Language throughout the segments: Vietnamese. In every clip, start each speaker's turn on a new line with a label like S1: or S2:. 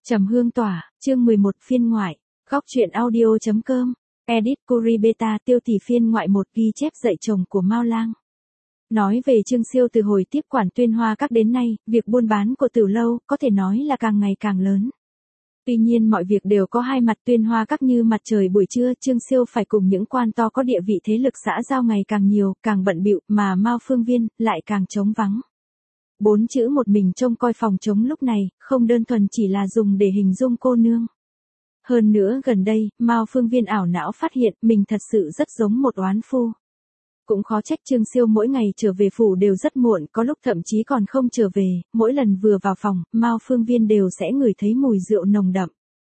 S1: Trầm hương tỏa, chương 11 phiên ngoại, góc truyện audio.com, edit Curibeta tiêu tỷ phiên ngoại 1 ghi chép dạy chồng của Mao Lang. Nói về Trương Siêu từ hồi tiếp quản Tuyên Hoa Các đến nay, việc buôn bán của Tử Lâu có thể nói là càng ngày càng lớn. Tuy nhiên mọi việc đều có hai mặt. Tuyên Hoa Các như mặt trời buổi trưa, Trương Siêu phải cùng những quan to có địa vị thế lực xã giao ngày càng nhiều, càng bận bịu, mà Mao Phương Viên lại càng trống vắng. 4 chữ một mình trông coi phòng trống lúc này, không đơn thuần chỉ là dùng để hình dung cô nương. Hơn nữa gần đây, Mao Phương Viên ảo não phát hiện mình thật sự rất giống một oán phu. Cũng khó trách Trương Siêu mỗi ngày trở về phủ đều rất muộn, có lúc thậm chí còn không trở về, mỗi lần vừa vào phòng, Mao Phương Viên đều sẽ ngửi thấy mùi rượu nồng đậm.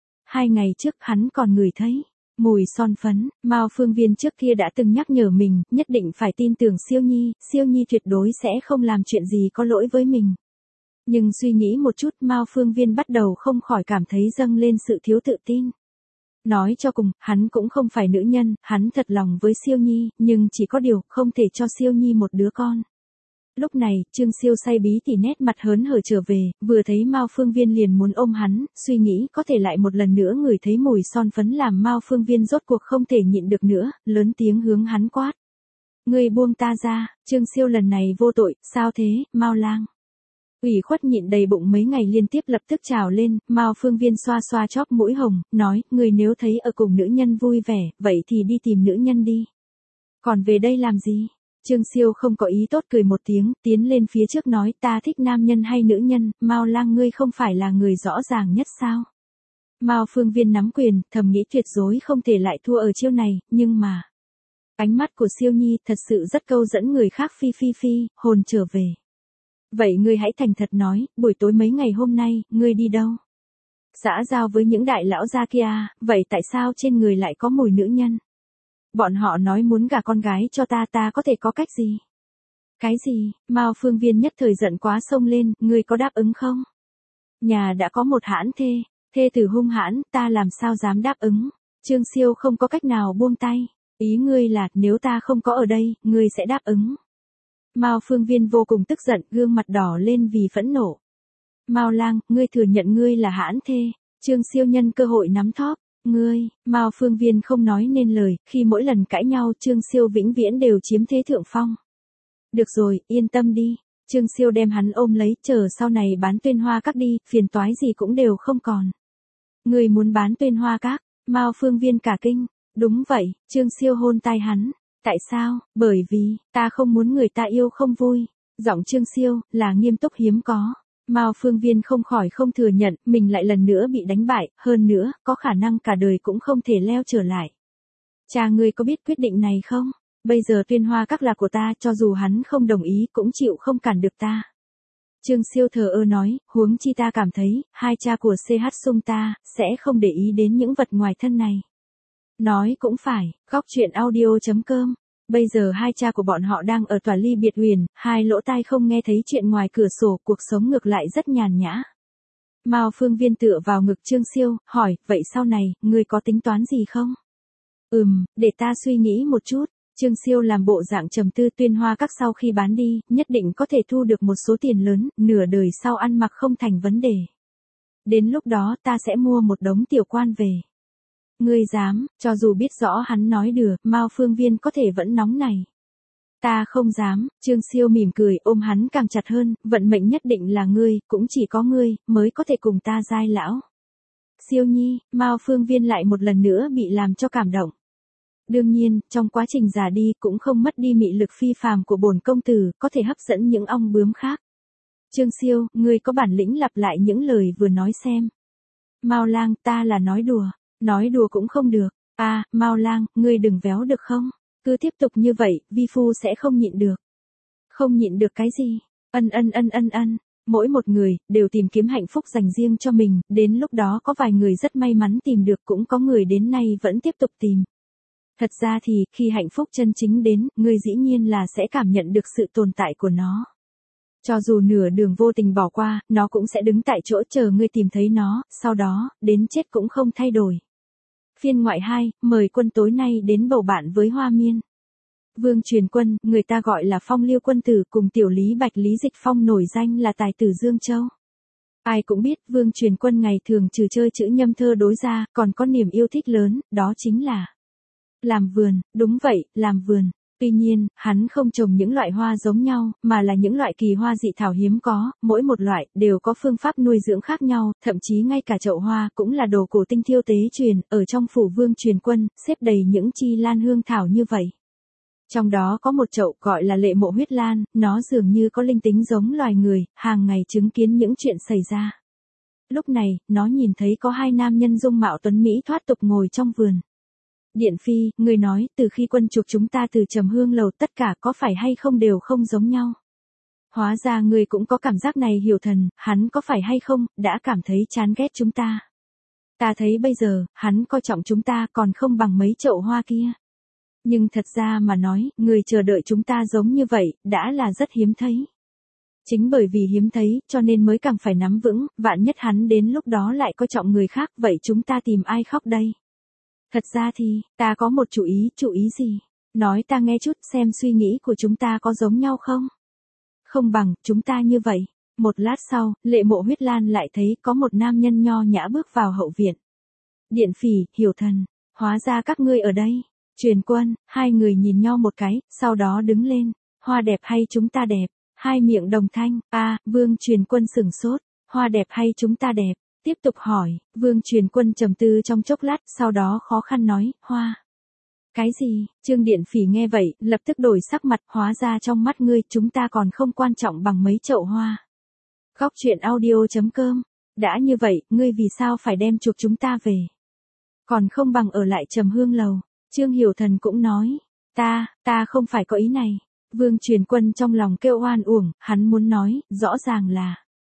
S1: 2 ngày trước hắn còn ngửi thấy mùi son phấn. Mao Phương Viên trước kia đã từng nhắc nhở mình, nhất định phải tin tưởng Siêu Nhi tuyệt đối sẽ không làm chuyện gì có lỗi với mình. Nhưng suy nghĩ một chút, Mao Phương Viên bắt đầu không khỏi cảm thấy dâng lên sự thiếu tự tin. Nói cho cùng, hắn cũng không phải nữ nhân, hắn thật lòng với Siêu Nhi, nhưng chỉ có điều không thể cho Siêu Nhi một đứa con. Lúc này, Trương Siêu say bí tỉ nét mặt hớn hở trở về, vừa thấy Mao Phương Viên liền muốn ôm hắn, suy nghĩ có thể lại một lần nữa ngửi thấy mùi son phấn làm Mao Phương Viên rốt cuộc không thể nhịn được nữa, lớn tiếng hướng hắn quát. Ngươi buông ta ra. Trương Siêu lần này vô tội, sao thế, Mao Lang? Ủy khuất nhịn đầy bụng mấy ngày liên tiếp lập tức trào lên, Mao Phương Viên xoa xoa chóp mũi hồng, nói, ngươi nếu thấy ở cùng nữ nhân vui vẻ, vậy thì đi tìm nữ nhân đi. Còn về đây làm gì? Trương Siêu không có ý tốt cười một tiếng, tiến lên phía trước nói, ta thích nam nhân hay nữ nhân, Mao Lang ngươi không phải là người rõ ràng nhất sao? Mao Phương Viên nắm quyền, thầm nghĩ tuyệt đối không thể lại thua ở chiêu này, nhưng mà ánh mắt của Siêu Nhi thật sự rất câu dẫn người khác. Phi, hồn trở về. Vậy ngươi hãy thành thật nói, buổi tối mấy ngày hôm nay, ngươi đi đâu? Xã giao với những đại lão gia kia, vậy tại sao trên người lại có mùi nữ nhân? Bọn họ nói muốn gả con gái cho ta có thể có cách gì? Cái gì? Mao Phương Viên nhất thời giận quá xông lên, ngươi có đáp ứng không? Nhà đã có một hãn thê tử hung hãn, ta làm sao dám đáp ứng? Trương Siêu không có cách nào buông tay. Ý ngươi là, nếu ta không có ở đây, ngươi sẽ đáp ứng. Mao Phương Viên vô cùng tức giận, gương mặt đỏ lên vì phẫn nộ. Mao Lang, ngươi thừa nhận ngươi là hãn thê. Trương Siêu nhân cơ hội nắm thóp. Ngươi, Mao Phương Viên không nói nên lời, khi mỗi lần cãi nhau Trương Siêu vĩnh viễn đều chiếm thế thượng phong. Được rồi, yên tâm đi. Trương Siêu đem hắn ôm lấy, chờ sau này bán Tuyên Hoa Các đi, phiền toái gì cũng đều không còn. Ngươi muốn bán Tuyên Hoa Các? Mao Phương Viên cả kinh. Đúng vậy, Trương Siêu hôn tai hắn. Tại sao? Bởi vì, ta không muốn người ta yêu không vui. Giọng Trương Siêu, là nghiêm túc hiếm có. Mao Phương Viên không khỏi không thừa nhận, mình lại lần nữa bị đánh bại, hơn nữa, có khả năng cả đời cũng không thể leo trở lại. Cha ngươi có biết quyết định này không? Bây giờ Tuyên Hoa Các là của ta, cho dù hắn không đồng ý cũng chịu không cản được ta. Trương Siêu thờ ơ nói, huống chi ta cảm thấy, hai cha của CH Sung ta, sẽ không để ý đến những vật ngoài thân này. Nói cũng phải, góc truyện audio.com. Bây giờ hai cha của bọn họ đang ở tòa ly biệt huyền, hai lỗ tai không nghe thấy chuyện ngoài cửa sổ, cuộc sống ngược lại rất nhàn nhã. Mao Phương Viên tựa vào ngực Trương Siêu, hỏi, vậy sau này, ngươi có tính toán gì không? Để ta suy nghĩ một chút. Trương Siêu làm bộ dạng trầm tư. Tuyên Hoa Các sau khi bán đi, nhất định có thể thu được một số tiền lớn, nửa đời sau ăn mặc không thành vấn đề. Đến lúc đó ta sẽ mua một đống tiểu quan về. Ngươi dám? Cho dù biết rõ hắn nói đùa, Mao Phương Viên có thể vẫn nóng này. Ta không dám. Trương Siêu mỉm cười, ôm hắn càng chặt hơn, vận mệnh nhất định là ngươi, cũng chỉ có ngươi, mới có thể cùng ta giai lão. Siêu Nhi, Mao Phương Viên lại một lần nữa bị làm cho cảm động. Đương nhiên, trong quá trình già đi cũng không mất đi mị lực phi phàm của bổn công tử, có thể hấp dẫn những ong bướm khác. Trương Siêu, ngươi có bản lĩnh lặp lại những lời vừa nói xem. Mao Lang, ta là nói đùa. Nói đùa cũng không được. Mao Lang, ngươi đừng véo được không? Cứ tiếp tục như vậy, vi phu sẽ không nhịn được. Không nhịn được cái gì? Ân. Mỗi một người, đều tìm kiếm hạnh phúc dành riêng cho mình, đến lúc đó có vài người rất may mắn tìm được, cũng có người đến nay vẫn tiếp tục tìm. Thật ra thì, khi hạnh phúc chân chính đến, ngươi dĩ nhiên là sẽ cảm nhận được sự tồn tại của nó. Cho dù nửa đường vô tình bỏ qua, nó cũng sẽ đứng tại chỗ chờ ngươi tìm thấy nó, sau đó, đến chết cũng không thay đổi. Phiên ngoại 2, mời quân tối nay đến bầu bạn với Hoa Miên. Vương Truyền Quân, người ta gọi là Phong Liêu quân tử, cùng tiểu Lý Bạch Lý Dịch Phong nổi danh là tài tử Dương Châu. Ai cũng biết Vương Truyền Quân ngày thường trừ chơi chữ nhâm thơ đối ra, còn có niềm yêu thích lớn, đó chính là làm vườn, đúng vậy, làm vườn. Tuy nhiên, hắn không trồng những loại hoa giống nhau, mà là những loại kỳ hoa dị thảo hiếm có, mỗi một loại đều có phương pháp nuôi dưỡng khác nhau, thậm chí ngay cả chậu hoa cũng là đồ cổ tinh thiêu tế truyền, ở trong phủ Vương Truyền Quân, xếp đầy những chi lan hương thảo như vậy. Trong đó có một chậu gọi là Lệ Mộ Huyết Lan, nó dường như có linh tính giống loài người, hàng ngày chứng kiến những chuyện xảy ra. Lúc này, nó nhìn thấy có hai nam nhân dung mạo tuấn Mỹ thoát tục ngồi trong vườn. Điện Phi, người nói, từ khi quân chuộc chúng ta từ Trầm Hương lầu tất cả có phải hay không đều không giống nhau. Hóa ra người cũng có cảm giác này Hiểu Thần, hắn có phải hay không, đã cảm thấy chán ghét chúng ta. Ta thấy bây giờ, hắn coi trọng chúng ta còn không bằng mấy chậu hoa kia. Nhưng thật ra mà nói, người chờ đợi chúng ta giống như vậy, đã là rất hiếm thấy. Chính bởi vì hiếm thấy, cho nên mới càng phải nắm vững, vạn nhất hắn đến lúc đó lại coi trọng người khác, vậy chúng ta tìm ai khóc đây? Thật ra thì, ta có một chủ ý gì? Nói ta nghe chút xem suy nghĩ của chúng ta có giống nhau không? Không bằng, chúng ta như vậy. Một lát sau, Lệ Mộ Huyết Lan lại thấy có một nam nhân nho nhã bước vào hậu viện. Điện Phỉ, Hiểu Thần, hóa ra các ngươi ở đây. Truyền Quân, hai người nhìn nhau một cái, sau đó đứng lên. Hoa đẹp hay chúng ta đẹp? Hai miệng đồng thanh, Vương Truyền Quân sửng sốt. Hoa đẹp hay chúng ta đẹp? Tiếp tục hỏi, Vương Truyền Quân trầm tư trong chốc lát, sau đó khó khăn nói, hoa. Cái gì? Trương Điện Phỉ nghe vậy, lập tức đổi sắc mặt, hóa ra trong mắt ngươi chúng ta còn không quan trọng bằng mấy chậu hoa. Góc truyện audio.com. Đã như vậy, ngươi vì sao phải đem chuộc chúng ta về? Còn không bằng ở lại Trầm Hương lầu. Trương Hiểu Thần cũng nói, ta không phải có ý này. Vương Truyền Quân trong lòng kêu oan uổng, hắn muốn nói, rõ ràng là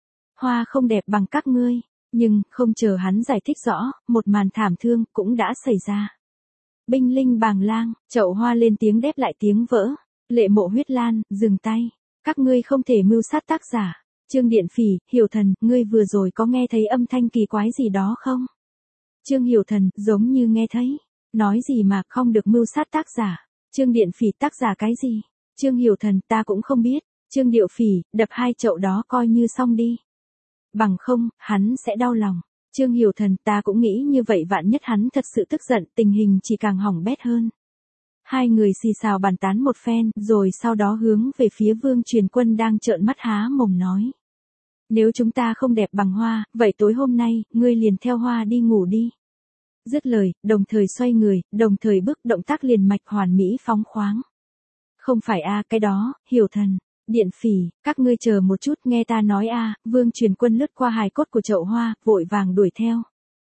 S1: hoa không đẹp bằng các ngươi. Nhưng, không chờ hắn giải thích rõ, một màn thảm thương cũng đã xảy ra. Binh linh bàng lang, chậu hoa lên tiếng đáp lại tiếng vỡ. Lệ Mộ Huyết Lan, dừng tay. Các ngươi không thể mưu sát tác giả. Trương Điện Phỉ, Hiểu Thần, ngươi vừa rồi có nghe thấy âm thanh kỳ quái gì đó không? Trương Hiểu Thần, giống như nghe thấy. Nói gì mà không được mưu sát tác giả. Trương Điện Phỉ, tác giả cái gì? Trương Hiểu Thần, ta cũng không biết. Trương Điệu Phỉ, đập hai chậu đó coi như xong đi. Bằng không, hắn sẽ đau lòng. Trương Hiểu Thần, ta cũng nghĩ như vậy, vạn nhất hắn thật sự tức giận, tình hình chỉ càng hỏng bét hơn. Hai người xì xào bàn tán một phen, rồi sau đó hướng về phía Vương Truyền Quân đang trợn mắt há mồm nói. Nếu chúng ta không đẹp bằng hoa, vậy tối hôm nay, ngươi liền theo hoa đi ngủ đi. Dứt lời, đồng thời xoay người, đồng thời bước động tác liền mạch hoàn mỹ phóng khoáng. Không phải cái đó, Hiểu Thần. Điện Phỉ, các ngươi chờ một chút nghe ta nói Vương Truyền Quân lướt qua hài cốt của chậu hoa, vội vàng đuổi theo.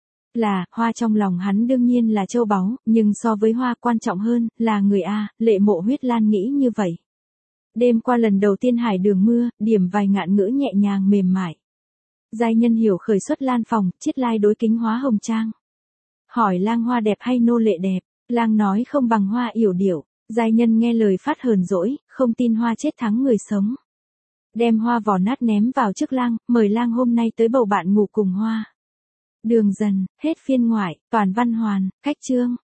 S1: Hoa trong lòng hắn đương nhiên là châu báu, nhưng so với hoa quan trọng hơn, là người Lệ Mộ Huyết Lan nghĩ như vậy. Đêm qua lần đầu tiên hải đường mưa, điểm vài ngạn ngữ nhẹ nhàng mềm mại. Giai nhân hiểu khởi xuất lan phòng, chiết lai đối kính hóa hồng trang. Hỏi lang hoa đẹp hay nô lệ đẹp, lang nói không bằng hoa yểu điệu. Giai nhân nghe lời phát hờn dỗi, không tin hoa chết thắng người sống. Đem hoa vỏ nát ném vào trước lang, mời lang hôm nay tới bầu bạn ngủ cùng hoa. Đường dần, hết phiên ngoại, toàn văn hoàn, cách chương.